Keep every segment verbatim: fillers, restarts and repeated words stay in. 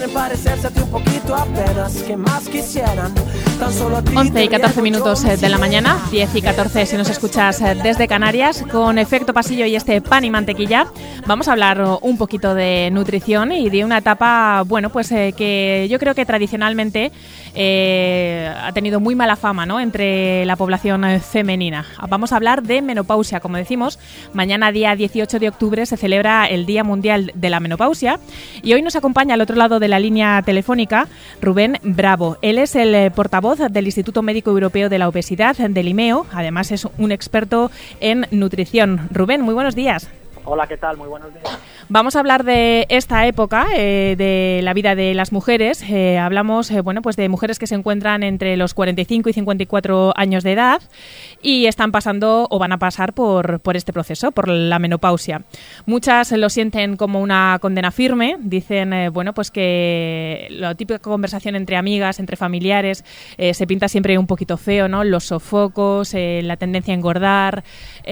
quieren parecerse a ti un poquito apenas, que más quisieran. Tan solo a ti once y catorce minutos de la mañana, diez y catorce si nos escuchas desde Canarias, con Efecto Pasillo y este pan y mantequilla. Vamos a hablar un poquito de nutrición y de una etapa, bueno, pues eh, que yo creo que tradicionalmente eh, ha tenido muy mala fama, ¿no?, entre la población femenina. Vamos a hablar de menopausia, como decimos. Mañana, día dieciocho de octubre, se celebra el Día Mundial de la Menopausia y hoy nos acompaña al otro lado de la línea telefónica Rubén Bravo. Él es el portavoz del Instituto Médico Europeo de la Obesidad, del I M E O. Además es un experto en nutrición. Rubén, muy buenos días. Hola, ¿qué tal? Muy buenos días. Vamos a hablar de esta época eh, de la vida de las mujeres. Eh, hablamos eh, bueno, pues de mujeres que se encuentran entre los cuarenta y cinco y cincuenta y cuatro años de edad y están pasando o van a pasar por, por este proceso, por la menopausia. Muchas lo sienten como una condena firme. Dicen eh, bueno, pues que la típica conversación entre amigas, entre familiares, eh, se pinta siempre un poquito feo, ¿no? Los sofocos, eh, la tendencia a engordar,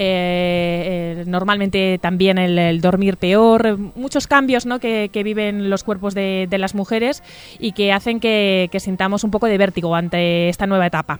eh, eh, normalmente también el, el dormir peor. Muchos cambios, ¿no?, que, que viven los cuerpos de, de las mujeres y que hacen que, que sintamos un poco de vértigo ante esta nueva etapa.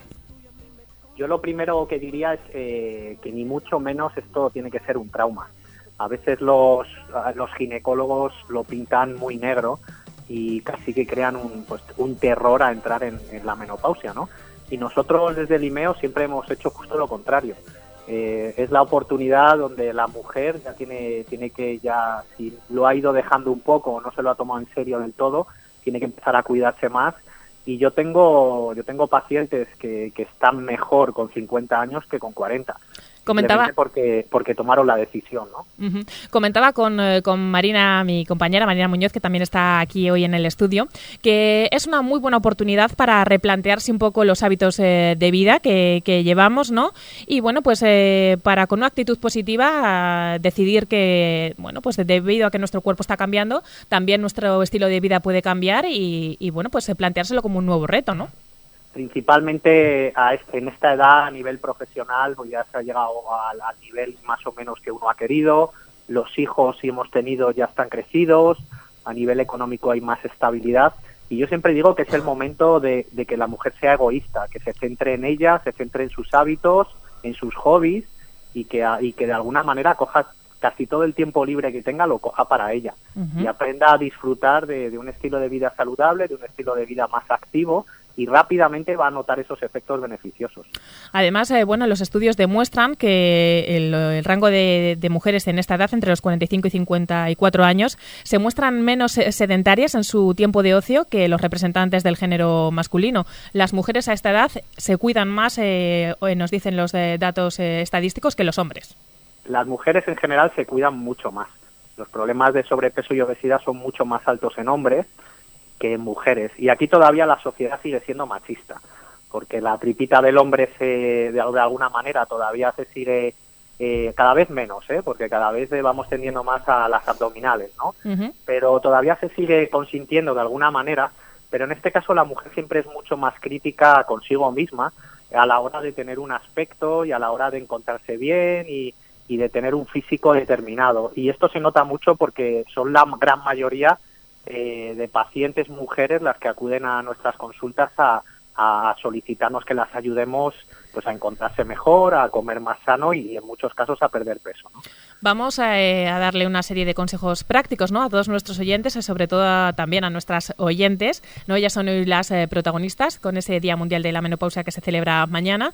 Yo lo primero que diría es eh, que ni mucho menos esto tiene que ser un trauma. A veces los, los ginecólogos lo pintan muy negro y casi que crean un, pues, un terror a entrar en, en la menopausia, ¿no? Y nosotros desde el I M E O siempre hemos hecho justo lo contrario. Eh, es la oportunidad donde la mujer ya tiene tiene que, ya si lo ha ido dejando un poco o no se lo ha tomado en serio del todo, tiene que empezar a cuidarse más. Y yo tengo yo tengo pacientes que, que están mejor con cincuenta años que con cuarenta. Comentaba porque porque tomaron la decisión, ¿no? Uh-huh. Comentaba con, eh, con Marina, mi compañera, Marina Muñoz, que también está aquí hoy en el estudio, que es una muy buena oportunidad para replantearse un poco los hábitos eh, de vida que, que llevamos, ¿no? Y bueno, pues eh, para con una actitud positiva decidir que, bueno, pues debido a que nuestro cuerpo está cambiando, también nuestro estilo de vida puede cambiar y, y bueno, pues planteárselo como un nuevo reto, ¿no? Principalmente a este, en esta edad a nivel profesional, pues ya se ha llegado al, al nivel más o menos que uno ha querido, los hijos, si hemos tenido, ya están crecidos, a nivel económico hay más estabilidad y yo siempre digo que es el momento de, de que la mujer sea egoísta, que se centre en ella, se centre en sus hábitos, en sus hobbies y que, y que de alguna manera coja casi todo el tiempo libre que tenga, lo coja para ella. Uh-huh. Y aprenda a disfrutar de, de un estilo de vida saludable, de un estilo de vida más activo, y rápidamente va a notar esos efectos beneficiosos. Además, eh, bueno, los estudios demuestran que el, el rango de, de mujeres en esta edad, entre los cuarenta y cinco y cincuenta y cuatro años, se muestran menos sedentarias en su tiempo de ocio que los representantes del género masculino. Las mujeres a esta edad se cuidan más, eh, nos dicen los eh, datos eh, estadísticos, que los hombres. Las mujeres en general se cuidan mucho más. Los problemas de sobrepeso y obesidad son mucho más altos en hombres que en mujeres. Y aquí todavía la sociedad sigue siendo machista, porque la tripita del hombre se, de, de alguna manera todavía se sigue eh, cada vez menos, ¿eh? Porque cada vez vamos tendiendo más a las abdominales, ¿no? Uh-huh. Pero todavía se sigue consintiendo de alguna manera, pero en este caso la mujer siempre es mucho más crítica consigo misma a la hora de tener un aspecto y a la hora de encontrarse bien y, y de tener un físico determinado. Y esto se nota mucho porque son la gran mayoría Eh, de pacientes mujeres las que acuden a nuestras consultas a, a solicitarnos que las ayudemos pues a encontrarse mejor, a comer más sano y en muchos casos a perder peso, ¿no? Vamos a, eh, a darle una serie de consejos prácticos, ¿no?, a todos nuestros oyentes y sobre todo a, también a nuestras oyentes, ¿no? Ellas son hoy las eh, protagonistas con ese Día Mundial de la Menopausia que se celebra mañana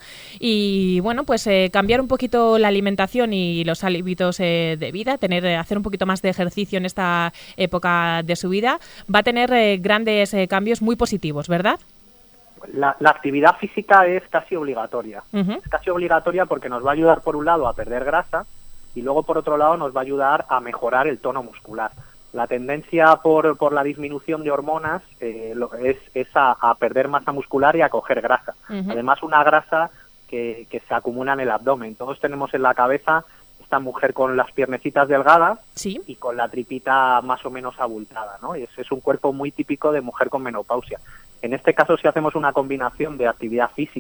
y bueno, pues eh, cambiar un poquito la alimentación y los hábitos eh, de vida, tener hacer un poquito más de ejercicio en esta época de su vida, va a tener eh, grandes eh, cambios muy positivos, ¿verdad? La, la actividad física es casi obligatoria. Uh-huh. Es casi obligatoria porque nos va a ayudar por un lado a perder grasa y luego por otro lado nos va a ayudar a mejorar el tono muscular. La tendencia por, por la disminución de hormonas eh, lo, es, es a, a perder masa muscular y a coger grasa. Uh-huh. Además, una grasa que, que se acumula en el abdomen. Todos tenemos en la cabeza esta mujer con las piernecitas delgadas, ¿sí?, y con la tripita más o menos abultada, ¿no? Y es, es un cuerpo muy típico de mujer con menopausia. En este caso, si hacemos una combinación de actividad física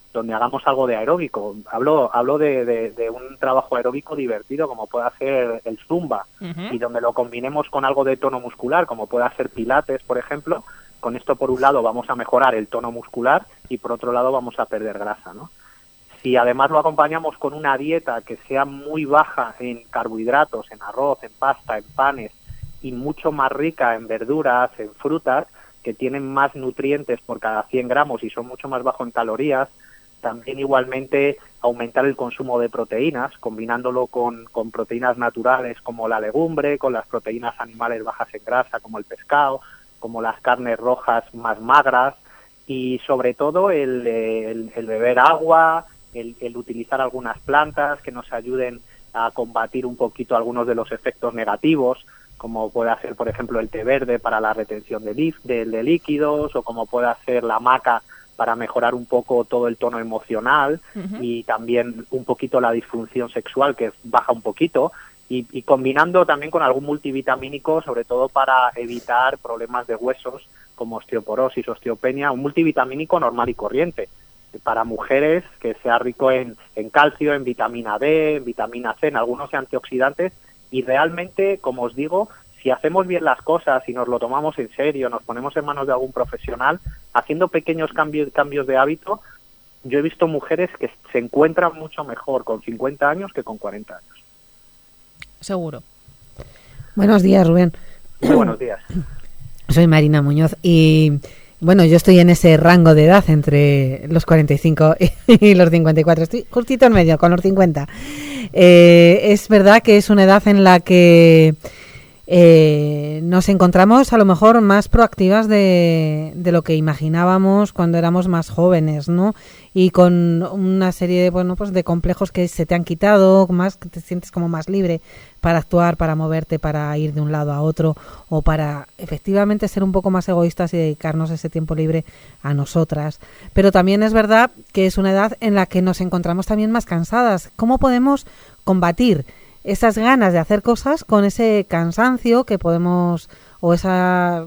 donde hagamos algo de aeróbico. Hablo, hablo de, de, de un trabajo aeróbico divertido, como puede ser el zumba, uh-huh. y donde lo combinemos con algo de tono muscular, como puede ser pilates, por ejemplo. Con esto, por un lado, vamos a mejorar el tono muscular y, por otro lado, vamos a perder grasa, ¿no? Si además lo acompañamos con una dieta que sea muy baja en carbohidratos, en arroz, en pasta, en panes, y mucho más rica en verduras, en frutas, que tienen más nutrientes por cada cien gramos y son mucho más bajos en calorías, también igualmente aumentar el consumo de proteínas, combinándolo con, con proteínas naturales como la legumbre, con las proteínas animales bajas en grasa como el pescado, como las carnes rojas más magras, y sobre todo el, el, el beber agua, el, el utilizar algunas plantas que nos ayuden a combatir un poquito algunos de los efectos negativos, como puede ser, por ejemplo, el té verde para la retención de, lif, de, de líquidos, o como puede ser la maca para mejorar un poco todo el tono emocional, uh-huh. y también un poquito la disfunción sexual, que baja un poquito, y, y combinando también con algún multivitamínico, sobre todo para evitar problemas de huesos como osteoporosis, osteopenia, un multivitamínico normal y corriente, para mujeres que sea rico en, en calcio, en vitamina D, en vitamina C, en algunos antioxidantes, y realmente, como os digo, si hacemos bien las cosas y nos lo tomamos en serio, nos ponemos en manos de algún profesional, haciendo pequeños cambios, cambios de hábito, yo he visto mujeres que se encuentran mucho mejor con cincuenta años que con cuarenta años. Seguro. Buenos días, Rubén. Muy buenos días. Soy Marina Muñoz y, bueno, yo estoy en ese rango de edad entre los cuarenta y cinco y los cincuenta y cuatro. Estoy justito en medio, con los cincuenta. Eh, es verdad que es una edad en la que eh, nos encontramos a lo mejor más proactivas de, de lo que imaginábamos cuando éramos más jóvenes, ¿no? Y con una serie de, bueno, pues de complejos que se te han quitado, más que te sientes como más libre para actuar, para moverte, para ir de un lado a otro, o para efectivamente ser un poco más egoístas y dedicarnos ese tiempo libre a nosotras. Pero también es verdad que es una edad en la que nos encontramos también más cansadas. ¿Cómo podemos combatir esas ganas de hacer cosas con ese cansancio que podemos, o esa,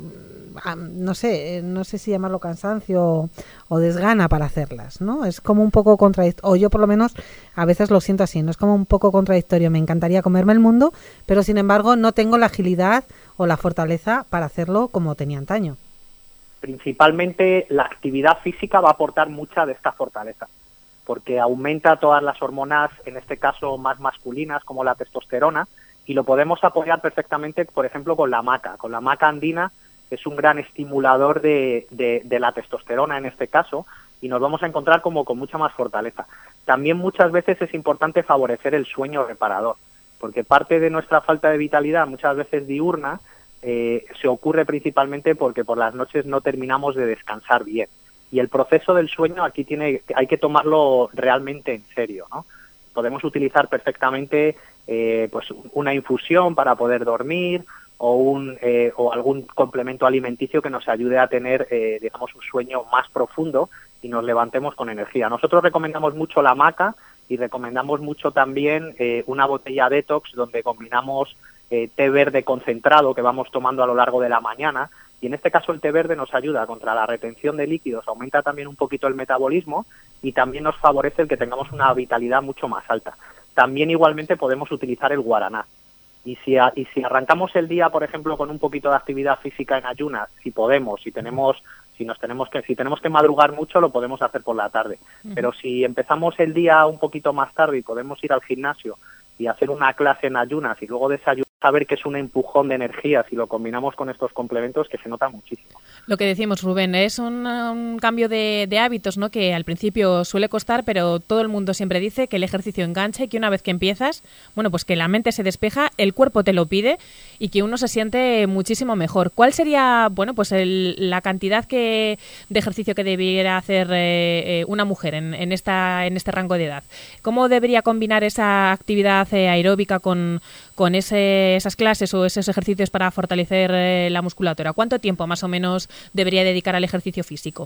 no sé, no sé si llamarlo cansancio o, o desgana para hacerlas, ¿no? Es como un poco contradictorio, o yo por lo menos a veces lo siento así, ¿no? Es como un poco contradictorio. Me encantaría comerme el mundo, pero sin embargo no tengo la agilidad o la fortaleza para hacerlo como tenía antaño. Principalmente la actividad física va a aportar mucha de esta fortaleza, porque aumenta todas las hormonas, en este caso más masculinas, como la testosterona, y lo podemos apoyar perfectamente, por ejemplo, con la maca. Con la maca andina es un gran estimulador de, de, de la testosterona en este caso, y nos vamos a encontrar como con mucha más fortaleza. También muchas veces es importante favorecer el sueño reparador, porque parte de nuestra falta de vitalidad, muchas veces diurna, eh, se ocurre principalmente porque por las noches no terminamos de descansar bien. Y el proceso del sueño aquí tiene, hay que tomarlo realmente en serio, ¿no? Podemos utilizar perfectamente eh, pues una infusión para poder dormir, o un eh, o algún complemento alimenticio que nos ayude a tener, eh, digamos, un sueño más profundo y nos levantemos con energía. Nosotros recomendamos mucho la maca y recomendamos mucho también eh, una botella detox donde combinamos eh, té verde concentrado que vamos tomando a lo largo de la mañana. Y en este caso el té verde nos ayuda contra la retención de líquidos, aumenta también un poquito el metabolismo y también nos favorece el que tengamos una vitalidad mucho más alta. También igualmente podemos utilizar el guaraná. Y si, a, y si arrancamos el día, por ejemplo, con un poquito de actividad física en ayunas, si podemos, si tenemos, si nos tenemos que, si tenemos que madrugar mucho, lo podemos hacer por la tarde. Uh-huh. Pero si empezamos el día un poquito más tarde y podemos ir al gimnasio y hacer una clase en ayunas y luego desayunar, saber que es un empujón de energía si lo combinamos con estos complementos, que se nota muchísimo. Lo que decimos, Rubén, es un, un cambio de, de hábitos, ¿no? Que al principio suele costar, pero todo el mundo siempre dice que el ejercicio engancha y que una vez que empiezas, bueno, pues que la mente se despeja, el cuerpo te lo pide y que uno se siente muchísimo mejor. ¿Cuál sería, bueno, pues el, la cantidad que de ejercicio que debiera hacer eh, una mujer en, en esta en este rango de edad? ¿Cómo debería combinar esa actividad eh, aeróbica con con ese, esas clases o esos ejercicios para fortalecer eh, la musculatura? ¿Cuánto tiempo más o menos debería dedicar al ejercicio físico?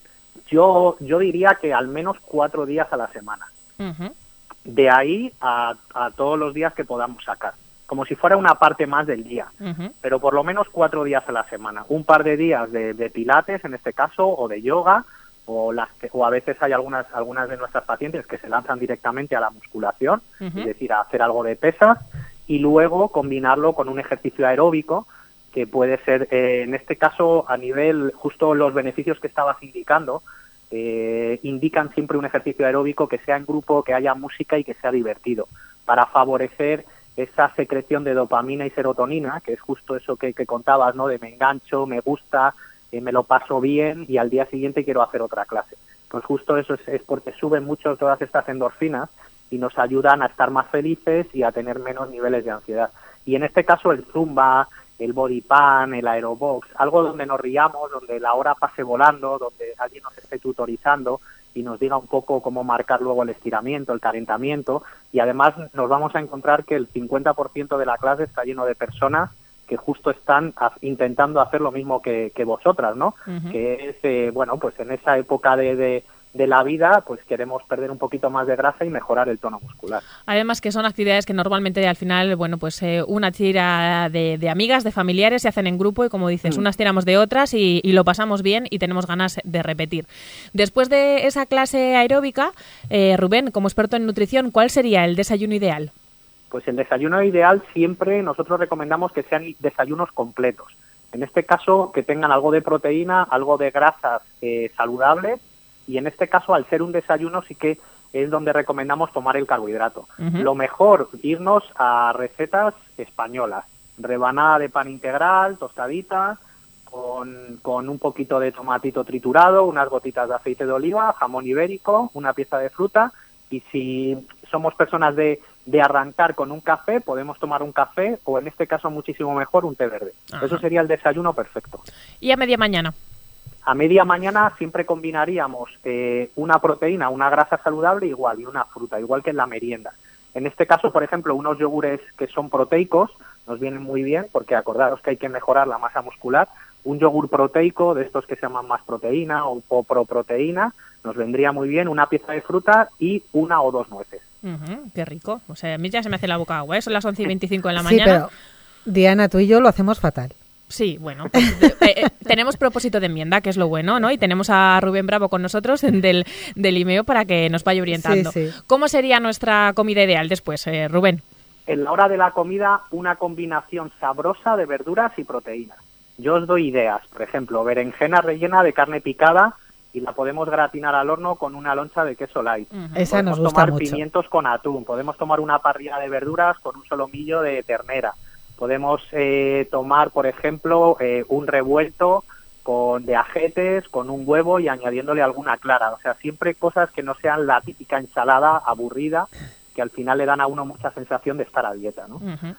Yo yo diría que al menos cuatro días a la semana. Uh-huh. De ahí a, a todos los días que podamos sacar, como si fuera una parte más del día, uh-huh. pero por lo menos cuatro días a la semana. Un par de días de, de pilates, en este caso, o de yoga, o las o a veces hay algunas algunas de nuestras pacientes que se lanzan directamente a la musculación, uh-huh. es decir, a hacer algo de pesas, y luego combinarlo con un ejercicio aeróbico, que puede ser, eh, en este caso, a nivel, justo los beneficios que estabas indicando, eh, indican siempre un ejercicio aeróbico que sea en grupo, que haya música y que sea divertido, para favorecer esa secreción de dopamina y serotonina, que es justo eso que, que contabas, ¿no? De me engancho, me gusta, eh, me lo paso bien y al día siguiente quiero hacer otra clase. Pues justo eso es, es porque suben mucho todas estas endorfinas y nos ayudan a estar más felices y a tener menos niveles de ansiedad. Y en este caso el zumba, el body pan, el aerobox, algo donde nos riamos, donde la hora pase volando, donde alguien nos esté tutorizando y nos diga un poco cómo marcar luego el estiramiento, el calentamiento, y además nos vamos a encontrar que el cincuenta por ciento de la clase está lleno de personas que justo están a, intentando hacer lo mismo que, que vosotras, ¿no? Uh-huh. Que es, eh, bueno, pues en esa época de, de, de la vida, pues queremos perder un poquito más de grasa y mejorar el tono muscular. Además que son actividades que normalmente al final, bueno, pues eh, una tira de, de amigas, de familiares, se hacen en grupo y como dices, mm. unas tiramos de otras y, y lo pasamos bien y tenemos ganas de repetir. Después de esa clase aeróbica, eh, Rubén, como experto en nutrición, ¿cuál sería el desayuno ideal? Pues el desayuno ideal siempre nosotros recomendamos que sean desayunos completos. En este caso, que tengan algo de proteína, algo de grasas eh, saludables, y en este caso, al ser un desayuno, sí que es donde recomendamos tomar el carbohidrato. Uh-huh. Lo mejor, irnos a recetas españolas. Rebanada de pan integral, tostadita, con, con un poquito de tomatito triturado, unas gotitas de aceite de oliva, jamón ibérico, una pieza de fruta, y si somos personas de, de arrancar con un café, podemos tomar un café, o en este caso muchísimo mejor, un té verde. Uh-huh. Eso sería el desayuno perfecto. ¿Y a media mañana? A media mañana siempre combinaríamos eh, una proteína, una grasa saludable igual y una fruta, igual que en la merienda. En este caso, por ejemplo, unos yogures que son proteicos nos vienen muy bien porque acordaros que hay que mejorar la masa muscular. Un yogur proteico de estos que se llaman más proteína o poproproteína nos vendría muy bien, una pieza de fruta y una o dos nueces. Uh-huh, qué rico. O sea, a mí ya se me hace la boca agua, ¿eh? Son las once y veinticinco de la mañana. Sí, pero Diana, tú y yo lo hacemos fatal. Sí, bueno, pues, eh, eh, tenemos propósito de enmienda, que es lo bueno, ¿no? Y tenemos a Rubén Bravo con nosotros del, del I M E O para que nos vaya orientando. Sí, sí. ¿Cómo sería nuestra comida ideal después, eh, Rubén? En la hora de la comida, una combinación sabrosa de verduras y proteínas. Yo os doy ideas, por ejemplo, berenjena rellena de carne picada y la podemos gratinar al horno con una loncha de queso light. Uh-huh. Esa podemos nos gusta tomar mucho. Pimientos con atún, podemos tomar una parrilla de verduras con un solomillo de ternera. Podemos eh, tomar, por ejemplo, eh, un revuelto con de ajetes, con un huevo y añadiéndole alguna clara. O sea, siempre cosas que no sean la típica ensalada aburrida, que al final le dan a uno mucha sensación de estar a dieta, ¿no? Uh-huh.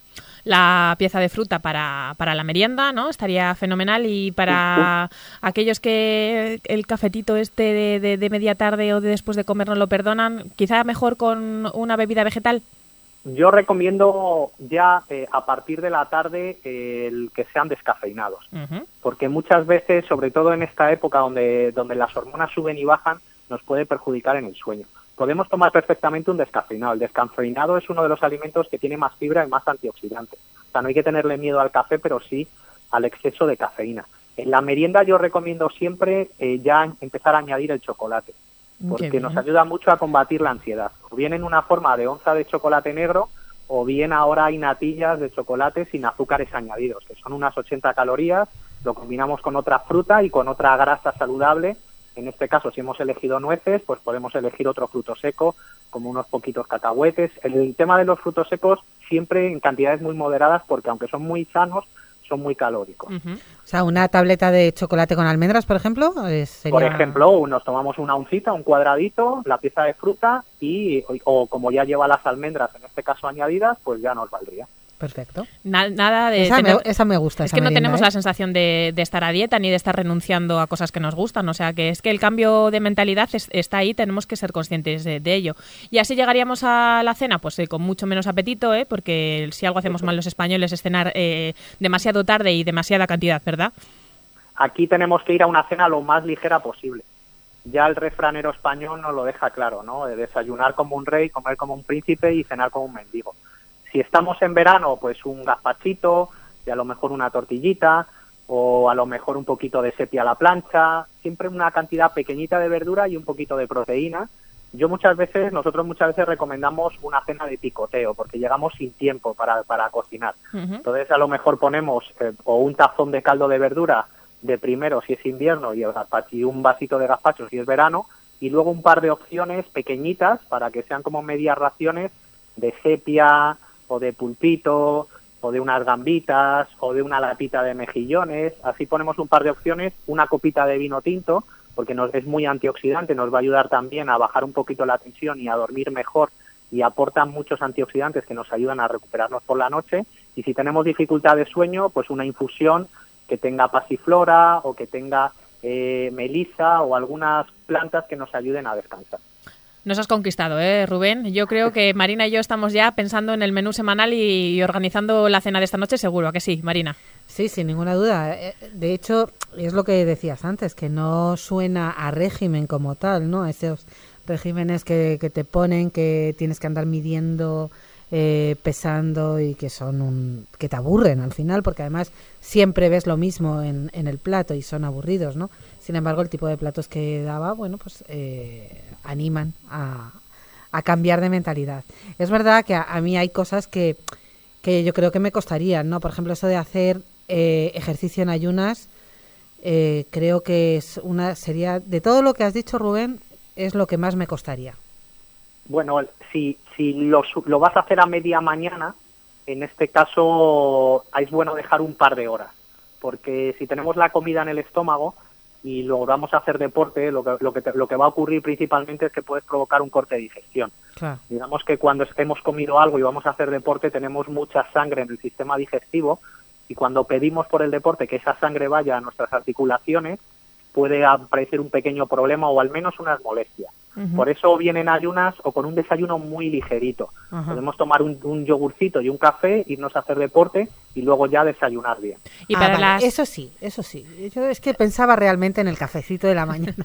La pieza de fruta para, para la merienda, ¿no? Estaría fenomenal. Y para sí, uh. aquellos que el cafetito este de, de, de media tarde o de después de comer no lo perdonan, quizá mejor con una bebida vegetal. Yo recomiendo ya eh, a partir de la tarde eh, el que sean descafeinados, uh-huh. porque muchas veces, sobre todo en esta época donde, donde las hormonas suben y bajan, nos puede perjudicar en el sueño. Podemos tomar perfectamente un descafeinado. El descafeinado es uno de los alimentos que tiene más fibra y más antioxidante. O sea, no hay que tenerle miedo al café, pero sí al exceso de cafeína. En la merienda yo recomiendo siempre eh, ya empezar a añadir el chocolate, porque nos ayuda mucho a combatir la ansiedad. O bien en una forma de onza de chocolate negro, o bien ahora hay natillas de chocolate sin azúcares añadidos, que son unas ochenta calorías, lo combinamos con otra fruta y con otra grasa saludable. En este caso, si hemos elegido nueces, pues podemos elegir otro fruto seco, como unos poquitos cacahuetes. El tema de los frutos secos siempre en cantidades muy moderadas, porque aunque son muy sanos, son muy calóricos. Uh-huh. O sea, una tableta de chocolate con almendras, por ejemplo, sería... Por ejemplo, nos tomamos una oncita, un cuadradito, la pieza de fruta y, o, o como ya lleva las almendras, en este caso añadidas, pues ya nos valdría. Perfecto. Na- nada de esa, tener... me, esa me gusta. Es esa que no merienda, tenemos ¿eh? la sensación de, de estar a dieta ni de estar renunciando a cosas que nos gustan. O sea, que es que el cambio de mentalidad es, está ahí, tenemos que ser conscientes de, de ello. Y así llegaríamos a la cena, pues eh, con mucho menos apetito, ¿eh? Porque si algo hacemos mal los españoles es cenar eh, demasiado tarde y demasiada cantidad, ¿verdad? Aquí tenemos que ir a una cena lo más ligera posible. Ya el refranero español nos lo deja claro, ¿no? De desayunar como un rey, comer como un príncipe y cenar como un mendigo. Si estamos en verano, pues un gazpachito y a lo mejor una tortillita. o a lo mejor un poquito de sepia a la plancha, siempre una cantidad pequeñita de verdura y un poquito de proteína. Yo muchas veces, nosotros muchas veces recomendamos una cena de picoteo, porque llegamos sin tiempo para, para cocinar. Uh-huh. Entonces a lo mejor ponemos eh, o un tazón de caldo de verdura de primero si es invierno y, el gazpacho, y un vasito de gazpacho si es verano, y luego un par de opciones pequeñitas para que sean como medias raciones de sepia o de pulpito o de unas gambitas o de una latita de mejillones. Así ponemos un par de opciones, una copita de vino tinto, porque nos, es muy antioxidante, nos va a ayudar también a bajar un poquito la tensión y a dormir mejor, y aportan muchos antioxidantes que nos ayudan a recuperarnos por la noche. Y si tenemos dificultad de sueño, pues una infusión que tenga pasiflora o que tenga eh, melisa o algunas plantas que nos ayuden a descansar. Nos has conquistado, ¿eh, Rubén? Yo creo que Marina y yo estamos ya pensando en el menú semanal y, y organizando la cena de esta noche, seguro, ¿a que sí, Marina? Sí, sin ninguna duda. De hecho, es lo que decías antes, que no suena a régimen como tal, ¿no? Esos regímenes que, que te ponen, que tienes que andar midiendo, eh, pesando y que son un, que te aburren al final, porque además siempre ves lo mismo en, en el plato y son aburridos, ¿no? Sin embargo, el tipo de platos que daba, bueno, pues eh, animan a, a cambiar de mentalidad. Es verdad que a, a mí hay cosas que, que yo creo que me costarían, ¿no? Por ejemplo, eso de hacer eh, ejercicio en ayunas, eh, creo que es una sería, de todo lo que has dicho, Rubén, es lo que más me costaría. Bueno, si, si lo, lo vas a hacer a media mañana, en este caso es bueno dejar un par de horas, porque si tenemos la comida en el estómago y luego vamos a hacer deporte, lo que, lo que, te, lo que va a ocurrir principalmente es que puedes provocar un corte de digestión. Claro. Digamos que cuando hemos comido algo y vamos a hacer deporte tenemos mucha sangre en el sistema digestivo, y cuando pedimos por el deporte que esa sangre vaya a nuestras articulaciones, puede aparecer un pequeño problema o al menos unas molestias. Uh-huh. Por eso vienen ayunas o con un desayuno muy ligerito. Uh-huh. Podemos tomar un, un yogurcito y un café, irnos a hacer deporte y luego ya desayunar bien. Y para ah, vale. las... Eso sí, eso sí. Yo es que pensaba realmente en el cafecito de la mañana.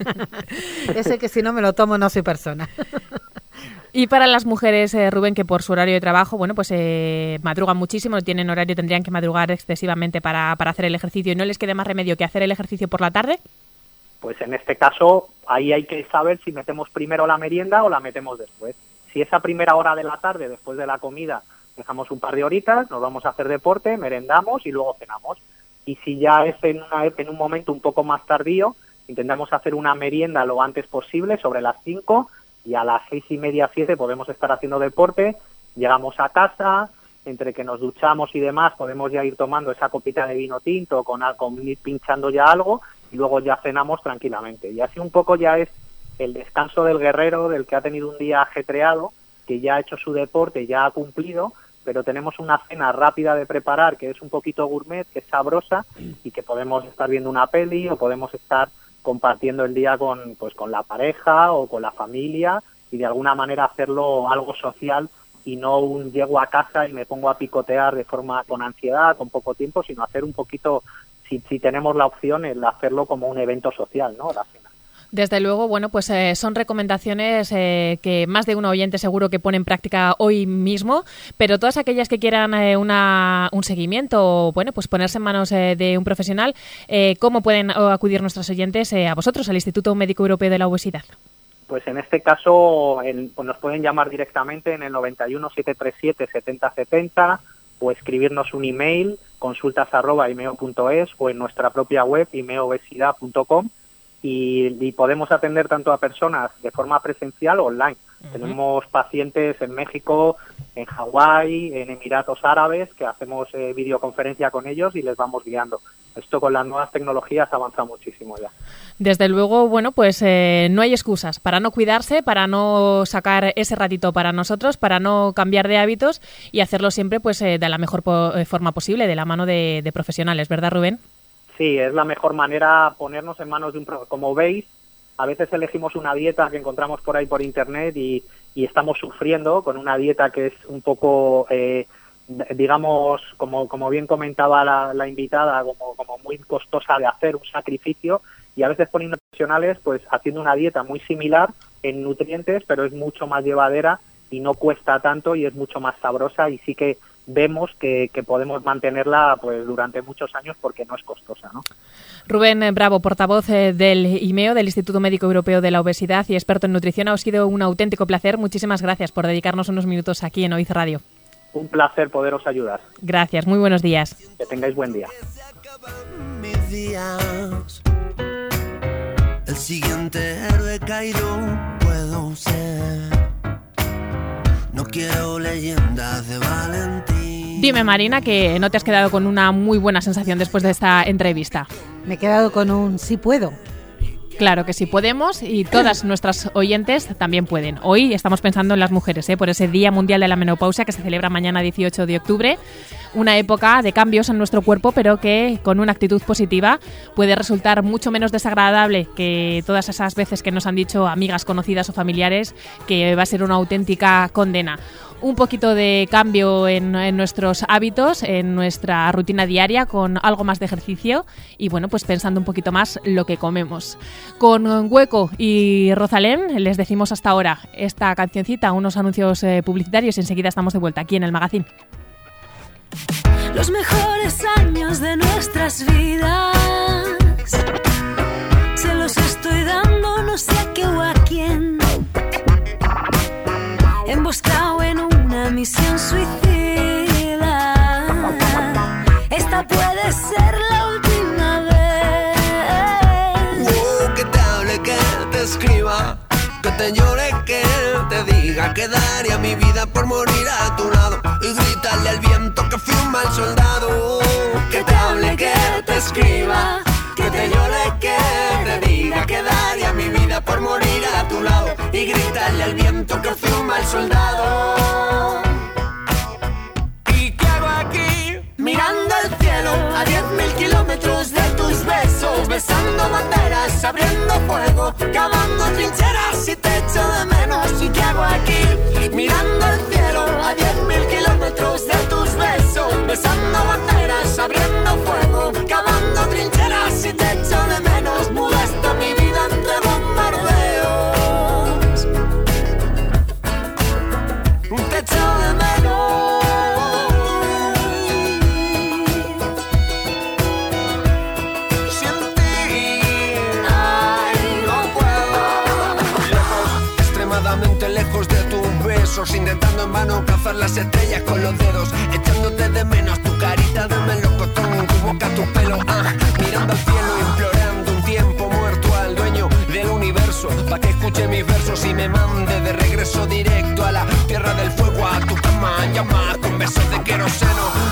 Ese que si no me lo tomo no soy persona. Y para las mujeres, eh, Rubén, que por su horario de trabajo, bueno, pues eh, madrugan muchísimo, no tienen horario, tendrían que madrugar excesivamente para, para hacer el ejercicio y no les quede más remedio que hacer el ejercicio por la tarde. Pues en este caso, ahí hay que saber si metemos primero la merienda o la metemos después. Si esa primera hora de la tarde, después de la comida, dejamos un par de horitas, nos vamos a hacer deporte, merendamos y luego cenamos. Y si ya es en, una, en un momento un poco más tardío, intentamos hacer una merienda lo antes posible, sobre las cinco, y a las seis y media, siete podemos estar haciendo deporte, llegamos a casa, entre que nos duchamos y demás, podemos ya ir tomando esa copita de vino tinto, con, con ir pinchando ya algo, y luego ya cenamos tranquilamente. Y así un poco ya es el descanso del guerrero, del que ha tenido un día ajetreado, que ya ha hecho su deporte, ya ha cumplido, pero tenemos una cena rápida de preparar, que es un poquito gourmet, que es sabrosa, y que podemos estar viendo una peli o podemos estar compartiendo el día con, pues, con la pareja o con la familia, y de alguna manera hacerlo algo social y no un llego a casa y me pongo a picotear de forma con ansiedad, con poco tiempo, sino hacer un poquito, si, si tenemos la opción, el hacerlo como un evento social, ¿no? La cena. Desde luego, bueno, pues eh, son recomendaciones eh, que más de un oyente seguro que pone en práctica hoy mismo, pero todas aquellas que quieran eh, una, un seguimiento o, bueno, pues ponerse en manos eh, de un profesional, eh, ¿cómo pueden acudir nuestros oyentes eh, a vosotros, al Instituto Médico Europeo de la Obesidad? Pues en este caso el, pues nos pueden llamar directamente en el noventa y uno, setecientos treinta y siete, setenta setenta o escribirnos un email, consultas arroba imeo punto es, o en nuestra propia web imeo obesidad punto com. Y, y podemos atender tanto a personas de forma presencial o online. Uh-huh. Tenemos pacientes en México, en Hawái, en Emiratos Árabes, que hacemos eh, videoconferencia con ellos y les vamos guiando. Esto con las nuevas tecnologías avanza muchísimo ya. Desde luego, bueno, pues eh, no hay excusas para no cuidarse, para no sacar ese ratito para nosotros, para no cambiar de hábitos y hacerlo siempre pues eh, de la mejor po- forma posible, de la mano de, de profesionales, ¿verdad, Rubén? Sí, es la mejor manera ponernos en manos de un... Pro- como veis, a veces elegimos una dieta que encontramos por ahí por internet y, y estamos sufriendo con una dieta que es un poco, eh, digamos, como, como bien comentaba la, la invitada, como, como muy costosa de hacer, un sacrificio, y a veces poniendo profesionales, pues haciendo una dieta muy similar en nutrientes, pero es mucho más llevadera y no cuesta tanto y es mucho más sabrosa y sí que vemos que, que podemos mantenerla pues durante muchos años porque no es costosa, ¿no? Rubén Bravo, portavoz del I M E O, del Instituto Médico Europeo de la Obesidad y experto en nutrición, ha sido un auténtico placer. Muchísimas gracias por dedicarnos unos minutos aquí en Oiz Radio. Un placer poderos ayudar. Gracias, muy buenos días. Que tengáis buen día. El siguiente héroe caído puedo ser. No quiero leyendas de Valentín. Dime, Marina, que no te has quedado con una muy buena sensación después de esta entrevista. Me he quedado con un sí puedo. Claro que sí podemos y todas nuestras oyentes también pueden. Hoy estamos pensando en las mujeres, ¿eh? Por ese Día Mundial de la Menopausia que se celebra mañana dieciocho de octubre. Una época de cambios en nuestro cuerpo, pero que con una actitud positiva puede resultar mucho menos desagradable que todas esas veces que nos han dicho amigas, conocidas o familiares que va a ser una auténtica condena. Un poquito de cambio en, en nuestros hábitos, en nuestra rutina diaria, con algo más de ejercicio y, bueno, pues pensando un poquito más lo que comemos. Con Hueco y Rosalén les decimos hasta ahora esta cancioncita, unos anuncios eh, publicitarios y enseguida estamos de vuelta aquí en el Magazine. Los mejores años de nuestras vidas se los estoy dando no sé a qué o a quién, emboscado en una misión suicida. Esta puede ser la última vez. Oh, que te hable, que te escriba, que te llore, que te diga que daría mi vida por morir a tu lado y gritarle al viento que fui un mal soldado. Que te hable, que te escriba, que te llore, que te diga que daría mi vida por morir a tu lado y gritarle al viento que fui un mal soldado. ¿Y qué hago aquí? Mirando al cielo a diez mil kilómetros de tus besos, besando banderas, abriendo fuego, cavando trincheras y te echo de menos. ¿Y qué hago aquí? Mirando al cielo a diez mil kilómetros de tus besos, besando banderas, abriendo fuego, cavando trincheras y te echo de menos. Mudaste mi vida entre bombardeos, te echo de menos. Lejos de tus besos, intentando en vano cazar las estrellas con los dedos, echándote de menos tu carita de melocotón, tu boca, tu pelo, ah, mirando al cielo, implorando un tiempo muerto al dueño del universo, pa' que escuche mis versos y me mande de regreso directo a la tierra del fuego, a tu cama, llama con besos de queroseno.